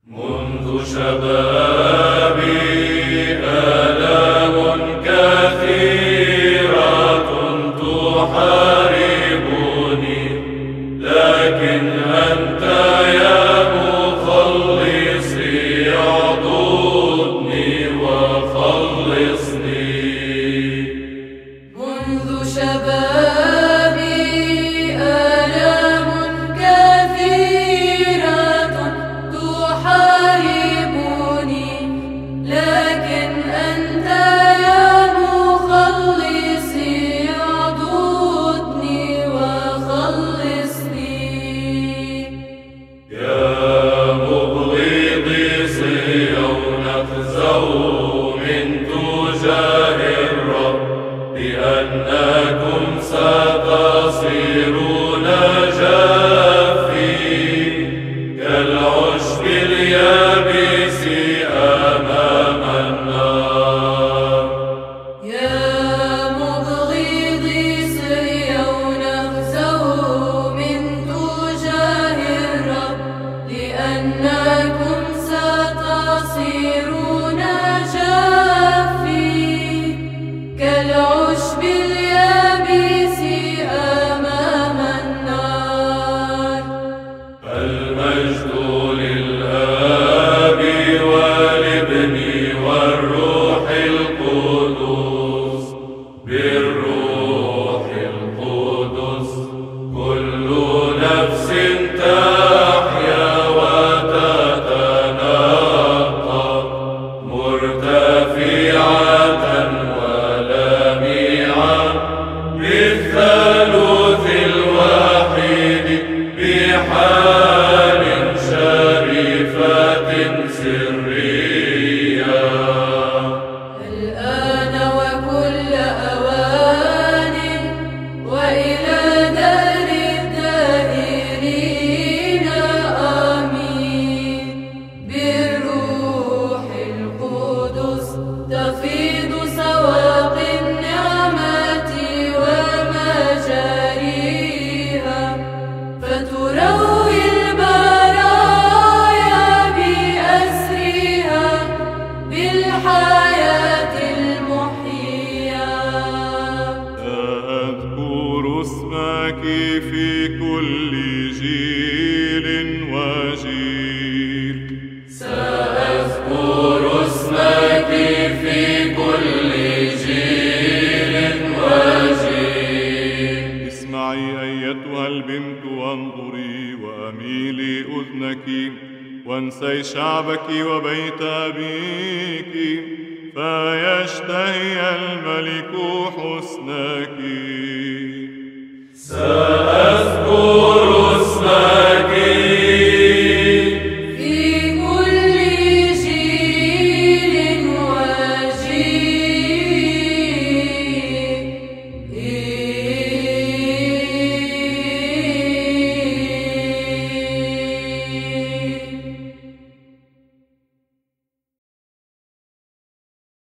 منذ شبابي آلام كثيرة تحاربني، لكن أنت يا مخلصي اعضدني وخلصني. منذ شبابي آلام كثيرة تحاربني، لكن أنت يا مخلصي اعضدني وخلصني. يا مبغضي صهيون اخزوا من تجاه الرب، لأنكم ستصيرون جافين كالعشب اليابس أمام النار. يا مبغضي صهيون اخزوا من تجاه الرب، لأنكم ستصيرون جافين كالعشب اليابس أمام النار. المجد للآب والابن والروح القدس، بالروح القدس كل نفس تحيا وتتنقى، مرتفعة ولامعة بالثالوث الواحد، بحال شريفة سرية. الآن وكل أوان وإلى دار الدائرين آمين. بالروح القدس تفيض سواق النعمة ومجاريها، فتروي البرايا بأسرها بالحياة المحيا. سأذكر اسمك في كل جيل وجيل. سأذكر اسمك في كل جيل وجيل. اسمعي أيتها البنت وانظري، وأميلي أذنك، وانسي شعبك وبيت أبيك، فيشتهي الملك حسنك.